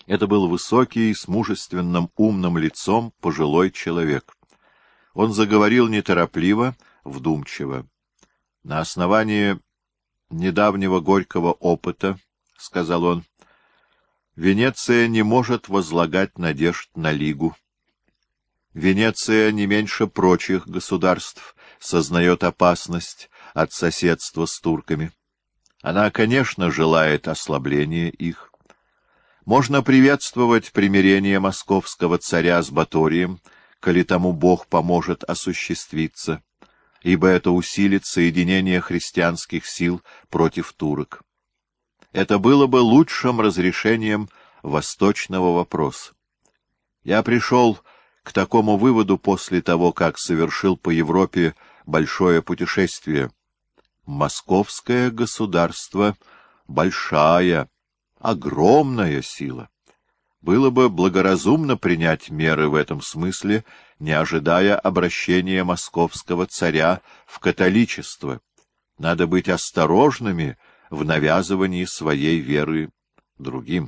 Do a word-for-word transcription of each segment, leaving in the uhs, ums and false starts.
Это был высокий, с мужественным умным лицом пожилой человек. Он заговорил неторопливо, вдумчиво. На основании недавнего горького опыта, — сказал он, — Венеция не может возлагать надежд на Лигу. Венеция не меньше прочих государств сознает опасность от соседства с турками. Она, конечно, желает ослабления их. Можно приветствовать примирение московского царя с Баторием, коли тому Бог поможет осуществиться, ибо это усилит соединение христианских сил против турок. Это было бы лучшим разрешением восточного вопроса. Я пришел к такому выводу после того, как совершил по Европе большое путешествие. Московское государство — большая, огромная сила. Было бы благоразумно принять меры в этом смысле, не ожидая обращения московского царя в католичество. Надо быть осторожными в навязывании своей веры другим.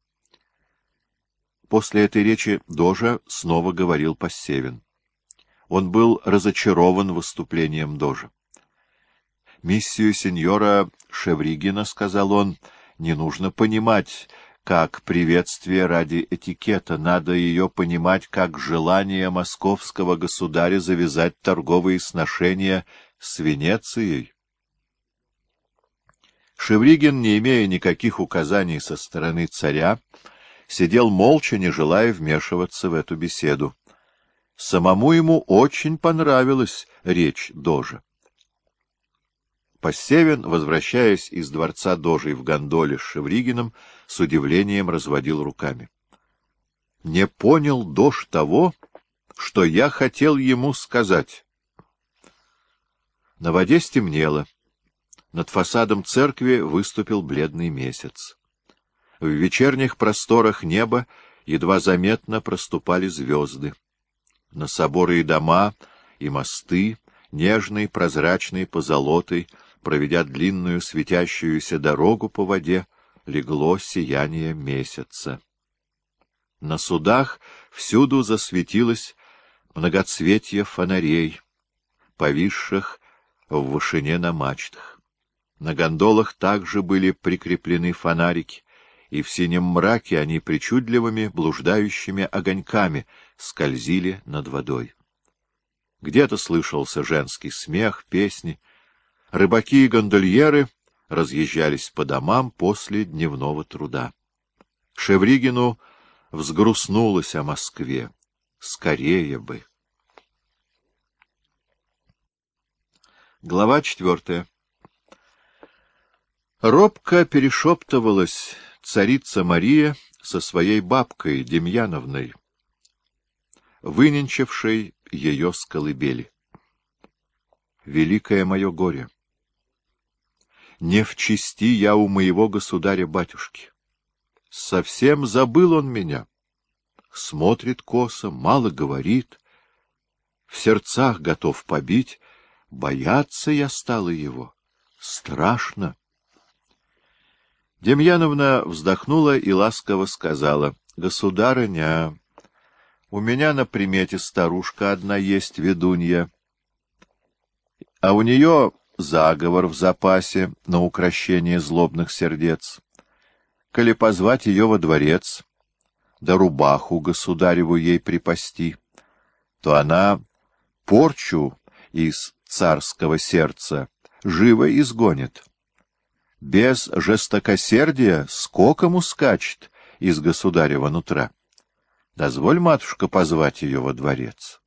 После этой речи дожа снова говорил Пассевин. Он был разочарован выступлением дожа. «Миссию сеньора Шевригина, — сказал он, — не нужно понимать как приветствие ради этикета, надо ее понимать как желание московского государя завязать торговые сношения с Венецией». Шевригин, не имея никаких указаний со стороны царя, сидел молча, не желая вмешиваться в эту беседу. Самому ему очень понравилась речь дожа. Пассевин, возвращаясь из дворца дожей в гондоле с Шевригиным, с удивлением разводил руками. «Не понял дож того, что я хотел ему сказать». На воде стемнело. Над фасадом церкви выступил бледный месяц. В вечерних просторах неба едва заметно проступали звезды. На соборы и дома, и мосты, нежной, прозрачной позолотой, проведя длинную светящуюся дорогу по воде, легло сияние месяца. На судах всюду засветилось многоцветье фонарей, повисших в вышине на мачтах. На гондолах также были прикреплены фонарики, и в синем мраке они причудливыми блуждающими огоньками скользили над водой. Где-то слышался женский смех, песни. Рыбаки и гондольеры разъезжались по домам после дневного труда. Шевригину взгрустнулось о Москве. Скорее бы! Глава четвертая. Робко перешептывалась царица Мария со своей бабкой Демьяновной, выненчившей ее с колыбели. Великое мое горе! Не в чести я у моего государя-батюшки. Совсем забыл он меня. Смотрит косо, мало говорит, в сердцах готов побить. Бояться я стала его. Страшно. Демьяновна вздохнула и ласково сказала: — Государыня, у меня на примете старушка одна есть, ведунья, а у нее заговор в запасе на укрощение злобных сердец. Коли позвать ее во дворец, да рубаху государеву ей припасти, то она порчу из царского сердца живо изгонит. Без жестокосердия скоком ускачет из государева нутра. Дозволь, матушка, позвать ее во дворец.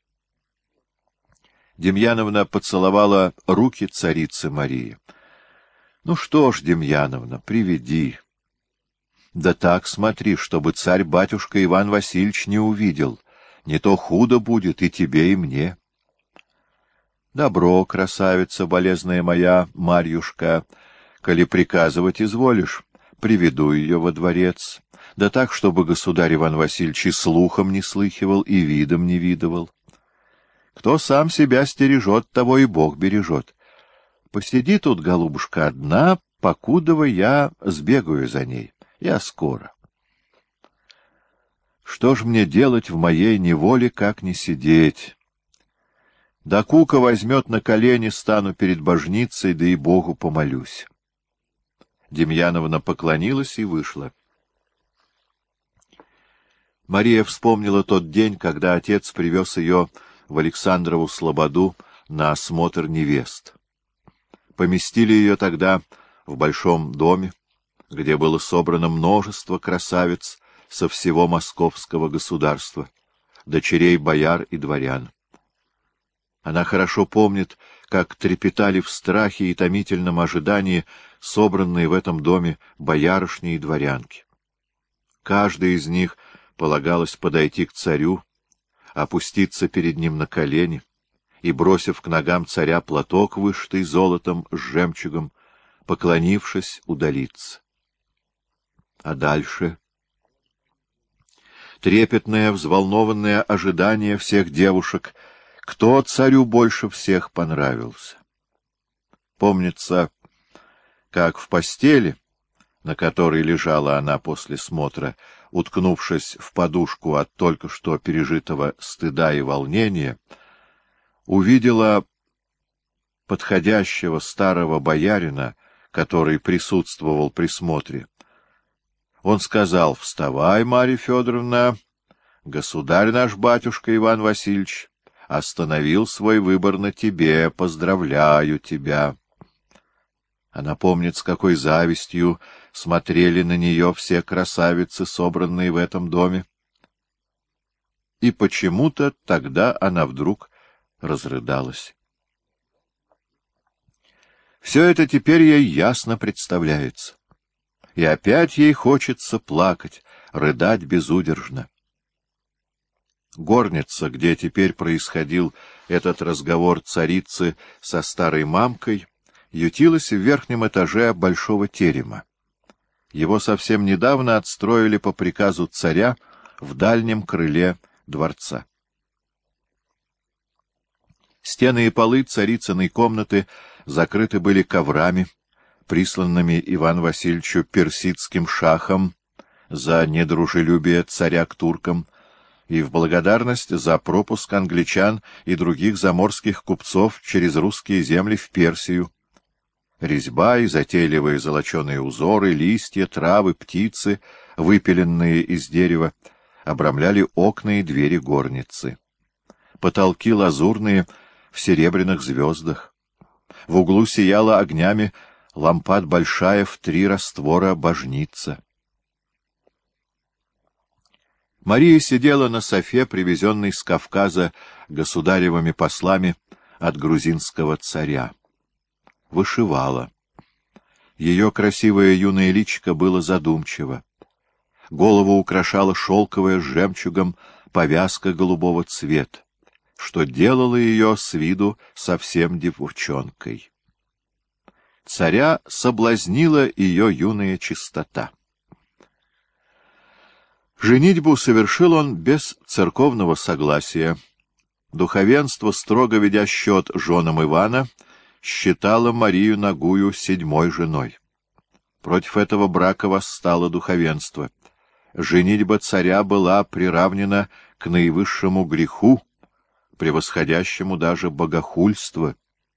Демьяновна поцеловала руки царицы Марии. — Ну что ж, Демьяновна, приведи. Да так смотри, чтобы царь-батюшка Иван Васильевич не увидел. Не то худо будет и тебе, и мне. — Добро, красавица болезная моя, Марьюшка, коли приказывать изволишь, приведу ее во дворец, да так, чтобы государь Иван Васильевич и слухом не слыхивал, и видом не видывал. Кто сам себя стережет, того и Бог бережет. Посиди тут, голубушка, одна, покудова я сбегаю за ней. Я скоро. Что ж мне делать в моей неволе, как не сидеть? Да кука возьмет на колени, стану перед божницей, да и Богу помолюсь. Демьяновна поклонилась и вышла. Мария вспомнила тот день, когда отец привез ее в Александрову слободу на осмотр невест. Поместили ее тогда в большом доме, где было собрано множество красавиц со всего московского государства, дочерей бояр и дворян. Она хорошо помнит, как трепетали в страхе и томительном ожидании собранные в этом доме боярышни и дворянки. Каждая из них полагалось подойти к царю, опуститься перед ним на колени и, бросив к ногам царя платок, вышитый золотом с жемчугом, поклонившись, удалиться. А дальше? Трепетное, взволнованное ожидание всех девушек, кто царю больше всех понравился. Помнится, как в постели, на которой лежала она после смотра, уткнувшись в подушку от только что пережитого стыда и волнения, увидела подходящего старого боярина, который присутствовал при смотре. Он сказал: «Вставай, Марья Федоровна, государь наш батюшка Иван Васильевич остановил свой выбор на тебе, поздравляю тебя». Она помнит, с какой завистью смотрели на нее все красавицы, собранные в этом доме. И почему-то тогда она вдруг разрыдалась. Все это теперь ей ясно представляется. И опять ей хочется плакать, рыдать безудержно. Горница, где теперь происходил этот разговор царицы со старой мамкой, ютилась в верхнем этаже большого терема. Его совсем недавно отстроили по приказу царя в дальнем крыле дворца. Стены и полы царицыной комнаты закрыты были коврами, присланными Ивану Васильевичу персидским шахом за недружелюбие царя к туркам и в благодарность за пропуск англичан и других заморских купцов через русские земли в Персию. Резьба и затейливые золоченые узоры, листья, травы, птицы, выпиленные из дерева, обрамляли окна и двери горницы. Потолки лазурные в серебряных звездах. В углу сияла огнями лампад большая в три раствора божница. Мария сидела на софе, привезенной с Кавказа государевыми послами от грузинского царя. Вышивала. Ее красивое юное личико было задумчиво. Голову украшала шелковая с жемчугом повязка голубого цвета, что делало ее с виду совсем девчонкой. Царя соблазнила ее юная чистота. Женитьбу совершил он без церковного согласия. Духовенство, строго ведя счет женам Ивана, считало Марию Нагую седьмой женой. Против этого брака восстало духовенство. Женитьба царя была приравнена к наивысшему греху, превосходящему даже богохульство.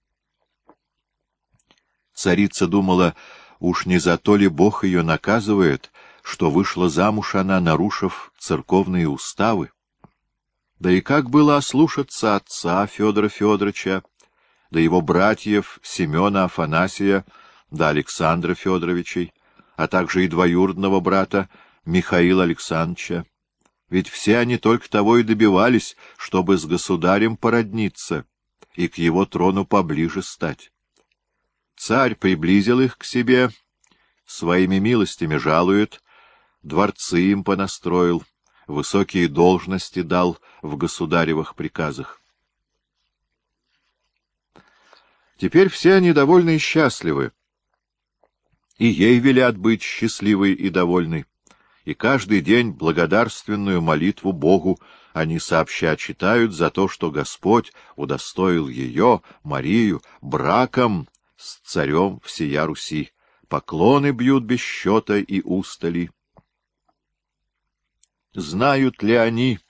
Царица думала, уж не за то ли Бог ее наказывает, что вышла замуж она, нарушив церковные уставы. Да и как было ослушаться отца Федора Федоровича, да его братьев Семена Афанасия, да Александра Федоровичей, а также и двоюродного брата Михаила Александровича. Ведь все они только того и добивались, чтобы с государем породниться и к его трону поближе стать. Царь приблизил их к себе, своими милостями жалует, дворцы им понастроил, высокие должности дал в государевых приказах. Теперь все они довольны и счастливы, и ей велят быть счастливой и довольной, и каждый день благодарственную молитву Богу они сообща читают за то, что Господь удостоил ее, Марию, браком с царем всея Руси. Поклоны бьют без счета и устали. Знают ли они,